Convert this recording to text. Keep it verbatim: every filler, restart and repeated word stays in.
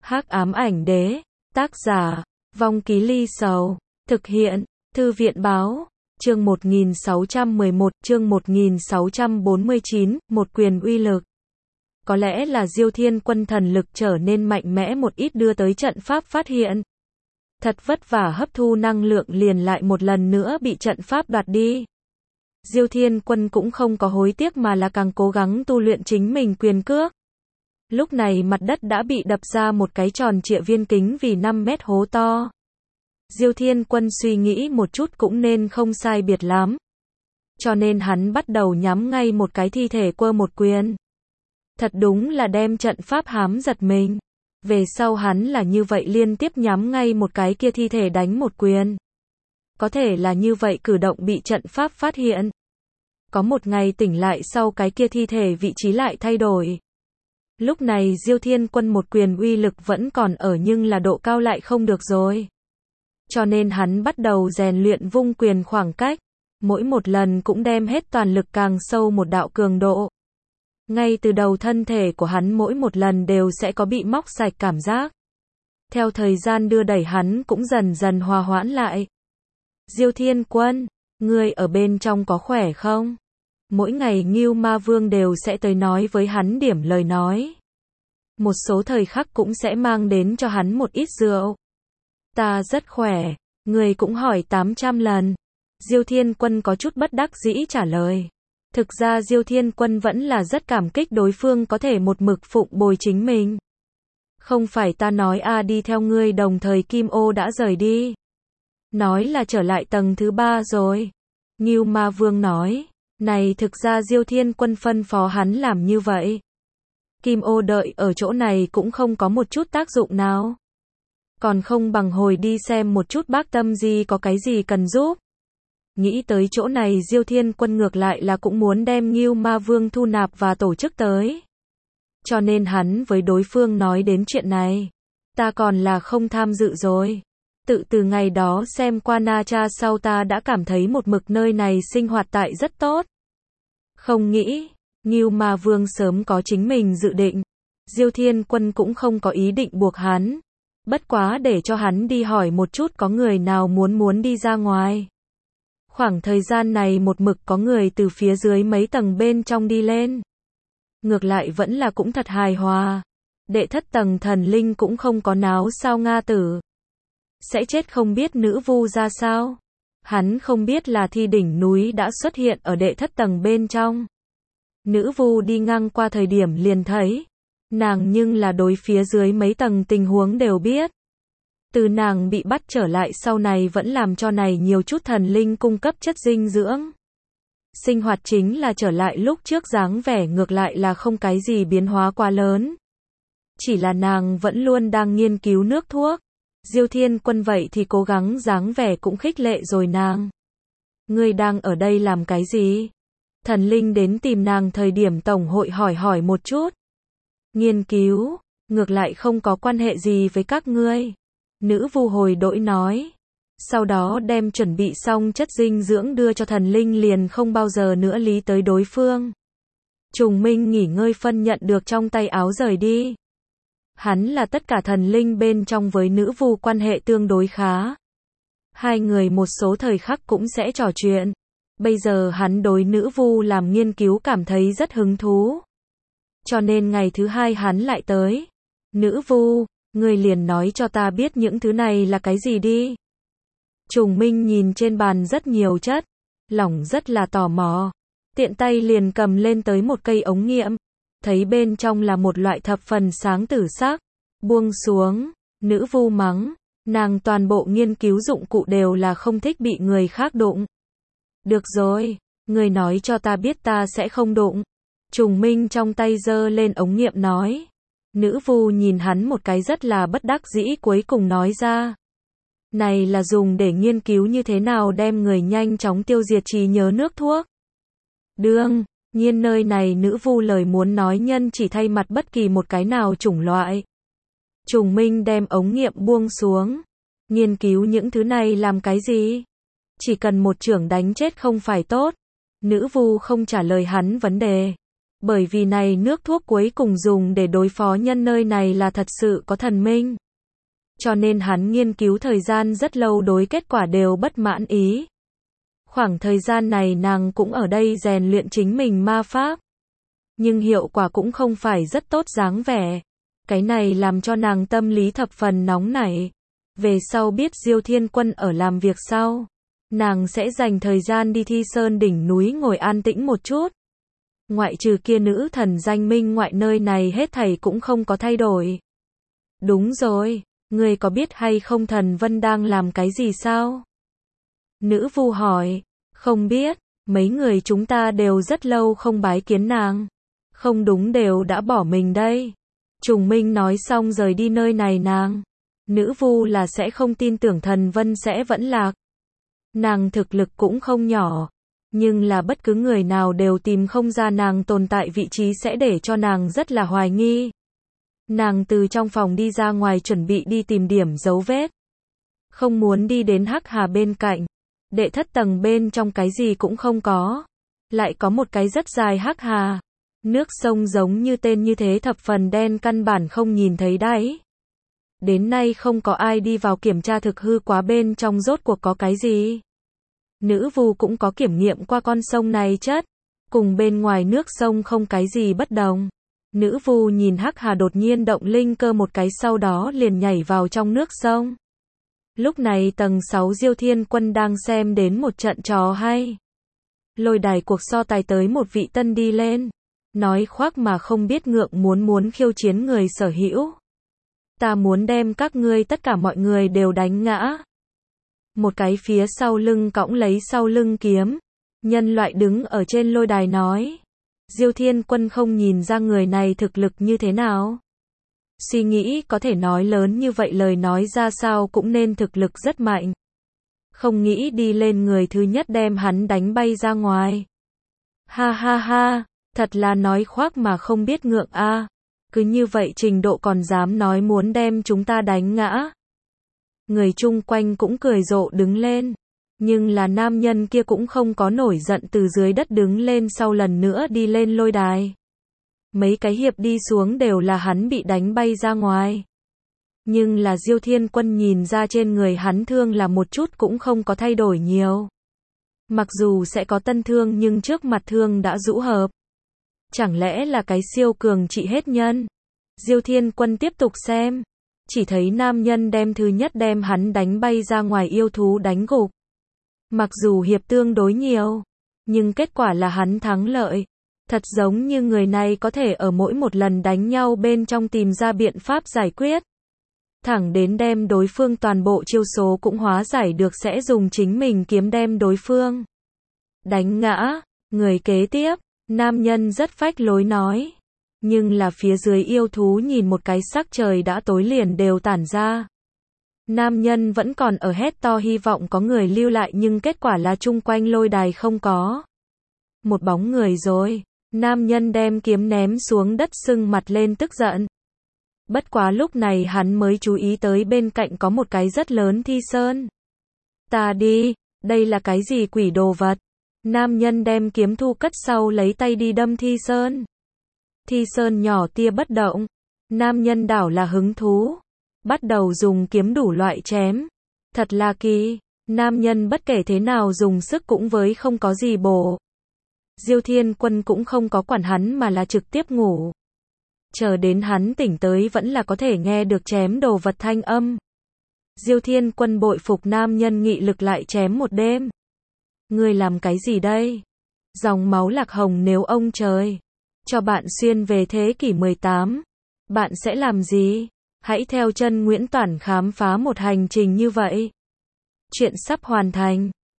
Hắc ám ảnh đế, tác giả, Vong Ký Ly Sầu, thực hiện, Thư viện báo, chương một nghìn sáu trăm mười một, chương một nghìn sáu trăm bốn mươi chín, một quyền uy lực. Có lẽ là Diêu Thiên Quân thần lực trở nên mạnh mẽ một ít đưa tới trận pháp phát hiện. Thật vất vả hấp thu năng lượng liền lại một lần nữa bị trận pháp đoạt đi. Diêu Thiên Quân cũng không có hối tiếc mà là càng cố gắng tu luyện chính mình quyền cước. Lúc này mặt đất đã bị đập ra một cái tròn trịa viên kính vì năm mét hố to. Diêu Thiên Quân suy nghĩ một chút cũng nên không sai biệt lắm. Cho nên hắn bắt đầu nhắm ngay một cái thi thể quơ một quyền. Thật đúng là đem trận pháp hám giật mình. Về sau hắn là như vậy liên tiếp nhắm ngay một cái kia thi thể đánh một quyền. Có thể là như vậy cử động bị trận pháp phát hiện. Có một ngày tỉnh lại sau cái kia thi thể vị trí lại thay đổi. Lúc này Diêu Thiên Quân một quyền uy lực vẫn còn ở nhưng là độ cao lại không được rồi. Cho nên hắn bắt đầu rèn luyện vung quyền khoảng cách. Mỗi một lần cũng đem hết toàn lực càng sâu một đạo cường độ. Ngay từ đầu thân thể của hắn mỗi một lần đều sẽ có bị móc sạch cảm giác. Theo thời gian đưa đẩy hắn cũng dần dần hòa hoãn lại. Diêu Thiên Quân, ngươi ở bên trong có khỏe không? Mỗi ngày Ngưu Ma Vương đều sẽ tới nói với hắn điểm lời nói. Một số thời khắc cũng sẽ mang đến cho hắn một ít rượu. Ta rất khỏe, ngươi cũng hỏi tám trăm lần. Diêu Thiên Quân có chút bất đắc dĩ trả lời. Thực ra Diêu Thiên Quân vẫn là rất cảm kích đối phương có thể một mực phụng bồi chính mình. Không phải ta nói a đi theo ngươi đồng thời Kim Ô đã rời đi. Nói là trở lại tầng thứ ba rồi. Ngưu Ma Vương nói. Này thực ra Diêu Thiên Quân phân phó hắn làm như vậy. Kim Ô đợi ở chỗ này cũng không có một chút tác dụng nào. Còn không bằng hồi đi xem một chút bác Tâm Di có cái gì cần giúp. Nghĩ tới chỗ này Diêu Thiên Quân ngược lại là cũng muốn đem Ngưu Ma Vương thu nạp và tổ chức tới. Cho nên hắn với đối phương nói đến chuyện này. Ta còn là không tham dự rồi. Tự từ ngày đó xem qua Na Cha sau ta đã cảm thấy một mực nơi này sinh hoạt tại rất tốt. Không nghĩ, Ngưu Ma Vương sớm có chính mình dự định. Diêu Thiên Quân cũng không có ý định buộc hắn. Bất quá để cho hắn đi hỏi một chút có người nào muốn muốn đi ra ngoài. Khoảng thời gian này một mực có người từ phía dưới mấy tầng bên trong đi lên. Ngược lại vẫn là cũng thật hài hòa. Đệ thất tầng thần linh cũng không có náo sao Nga tử. Sẽ chết không biết nữ vu ra sao. Hắn không biết là thi đỉnh núi đã xuất hiện ở đệ thất tầng bên trong. Nữ vu đi ngang qua thời điểm liền thấy. Nàng nhưng là đối phía dưới mấy tầng tình huống đều biết. Từ nàng bị bắt trở lại sau này vẫn làm cho này nhiều chút thần linh cung cấp chất dinh dưỡng. Sinh hoạt chính là trở lại lúc trước dáng vẻ ngược lại là không cái gì biến hóa quá lớn. Chỉ là nàng vẫn luôn đang nghiên cứu nước thuốc. Diêu Thiên Quân vậy thì cố gắng dáng vẻ cũng khích lệ rồi nàng. Ngươi đang ở đây làm cái gì? Thần linh đến tìm nàng thời điểm tổng hội hỏi hỏi một chút. Nghiên cứu, ngược lại không có quan hệ gì với các ngươi. Nữ vu hồi đổi nói. Sau đó đem chuẩn bị xong chất dinh dưỡng đưa cho thần linh liền không bao giờ nữa lý tới đối phương. Trùng Minh nghỉ ngơi phân nhận được trong tay áo rời đi. Hắn là tất cả thần linh bên trong với nữ vu quan hệ tương đối khá. Hai người một số thời khắc cũng sẽ trò chuyện. Bây giờ hắn đối nữ vu làm nghiên cứu cảm thấy rất hứng thú. Cho nên ngày thứ hai hắn lại tới. Nữ vu, ngươi liền nói cho ta biết những thứ này là cái gì đi. Trùng Minh nhìn trên bàn rất nhiều chất. Lòng rất là tò mò. Tiện tay liền cầm lên tới một cây ống nghiệm. Thấy bên trong là một loại thập phần sáng tử sắc. Buông xuống. Nữ vu mắng. Nàng toàn bộ nghiên cứu dụng cụ đều là không thích bị người khác đụng. Được rồi. Ngươi nói cho ta biết ta sẽ không đụng. Trùng Minh trong tay giơ lên ống nghiệm nói. Nữ vu nhìn hắn một cái rất là bất đắc dĩ cuối cùng nói ra. Này là dùng để nghiên cứu như thế nào đem người nhanh chóng tiêu diệt trí nhớ nước thuốc. Đương nhiên nơi này nữ vu lời muốn nói nhân chỉ thay mặt bất kỳ một cái nào chủng loại. Trùng Minh đem ống nghiệm buông xuống. Nghiên cứu những thứ này làm cái gì? Chỉ cần một chưởng đánh chết không phải tốt. Nữ vu không trả lời hắn vấn đề. Bởi vì này nước thuốc cuối cùng dùng để đối phó nhân nơi này là thật sự có thần minh. Cho nên hắn nghiên cứu thời gian rất lâu đối kết quả đều bất mãn ý. Khoảng thời gian này nàng cũng ở đây rèn luyện chính mình ma pháp. Nhưng hiệu quả cũng không phải rất tốt dáng vẻ. Cái này làm cho nàng tâm lý thập phần nóng nảy. Về sau biết Diêu Thiên Quân ở làm việc sau, nàng sẽ dành thời gian đi Thi Sơn đỉnh núi ngồi an tĩnh một chút. Ngoại trừ kia nữ thần danh minh ngoại nơi này hết thảy cũng không có thay đổi. Đúng rồi, ngươi có biết hay không thần Vân đang làm cái gì sao? Nữ vu hỏi, không biết, mấy người chúng ta đều rất lâu không bái kiến nàng. Không đúng đều đã bỏ mình đây. Trùng Minh nói xong rời đi nơi này nàng. Nữ vu là sẽ không tin tưởng thần Vân sẽ vẫn lạc. Nàng thực lực cũng không nhỏ. Nhưng là bất cứ người nào đều tìm không ra nàng tồn tại vị trí sẽ để cho nàng rất là hoài nghi. Nàng từ trong phòng đi ra ngoài chuẩn bị đi tìm điểm dấu vết. Không muốn đi đến Hắc Hà bên cạnh. Đệ thất tầng bên trong cái gì cũng không có. Lại có một cái rất dài Hắc Hà. Nước sông giống như tên như thế thập phần đen căn bản không nhìn thấy đáy. Đến nay không có ai đi vào kiểm tra thực hư quá bên trong rốt cuộc có cái gì. Nữ vu cũng có kiểm nghiệm qua con sông này chất. Cùng bên ngoài nước sông không cái gì bất đồng. Nữ vu nhìn Hắc Hà đột nhiên động linh cơ một cái sau đó liền nhảy vào trong nước sông. Lúc này tầng sáu Diêu Thiên Quân đang xem đến một trận trò hay. Lôi đài cuộc so tài tới một vị tân đi lên. Nói khoác mà không biết ngượng muốn muốn khiêu chiến người sở hữu. Ta muốn đem các ngươi tất cả mọi người đều đánh ngã. Một cái phía sau lưng cõng lấy sau lưng kiếm. Nhân loại đứng ở trên lôi đài nói. Diêu Thiên Quân không nhìn ra người này thực lực như thế nào. Suy nghĩ có thể nói lớn như vậy lời nói ra sao cũng nên thực lực rất mạnh. Không nghĩ đi lên người thứ nhất đem hắn đánh bay ra ngoài. Ha ha ha, thật là nói khoác mà không biết ngượng a. À. Cứ như vậy trình độ còn dám nói muốn đem chúng ta đánh ngã. Người chung quanh cũng cười rộ đứng lên. Nhưng là nam nhân kia cũng không có nổi giận từ dưới đất đứng lên sau lần nữa đi lên lôi đài. Mấy cái hiệp đi xuống đều là hắn bị đánh bay ra ngoài. Nhưng là Diêu Thiên Quân nhìn ra trên người hắn thương là một chút cũng không có thay đổi nhiều. Mặc dù sẽ có tân thương nhưng trước mặt thương đã rũ hợp. Chẳng lẽ là cái siêu cường trị hết nhân? Diêu Thiên Quân tiếp tục xem. Chỉ thấy nam nhân đem thứ nhất đem hắn đánh bay ra ngoài yêu thú đánh gục. Mặc dù hiệp tương đối nhiều, nhưng kết quả là hắn thắng lợi. Thật giống như người này có thể ở mỗi một lần đánh nhau bên trong tìm ra biện pháp giải quyết. Thẳng đến đem đối phương toàn bộ chiêu số cũng hóa giải được sẽ dùng chính mình kiếm đem đối phương đánh ngã. Người kế tiếp, nam nhân rất phách lối nói. Nhưng là phía dưới yêu thú nhìn một cái sắc trời đã tối liền đều tản ra. Nam nhân vẫn còn ở hét to hy vọng có người lưu lại nhưng kết quả là chung quanh lôi đài không có một bóng người rồi. Nam nhân đem kiếm ném xuống đất sưng mặt lên tức giận. Bất quá lúc này hắn mới chú ý tới bên cạnh có một cái rất lớn thi sơn. Ta đi, đây là cái gì quỷ đồ vật? Nam nhân đem kiếm thu cất sau lấy tay đi đâm thi sơn. Thi sơn nhỏ tia bất động. Nam nhân đảo là hứng thú. Bắt đầu dùng kiếm đủ loại chém. Thật là kỳ. Nam nhân bất kể thế nào dùng sức cũng với không có gì bổ. Diêu Thiên Quân cũng không có quản hắn mà là trực tiếp ngủ. Chờ đến hắn tỉnh tới vẫn là có thể nghe được chém đồ vật thanh âm. Diêu Thiên Quân bội phục nam nhân nghị lực lại chém một đêm. Ngươi làm cái gì đây? Dòng máu lạc hồng nếu ông trời cho bạn xuyên về thế kỷ mười tám, bạn sẽ làm gì? Hãy theo chân Nguyễn Toản khám phá một hành trình như vậy. Chuyện sắp hoàn thành.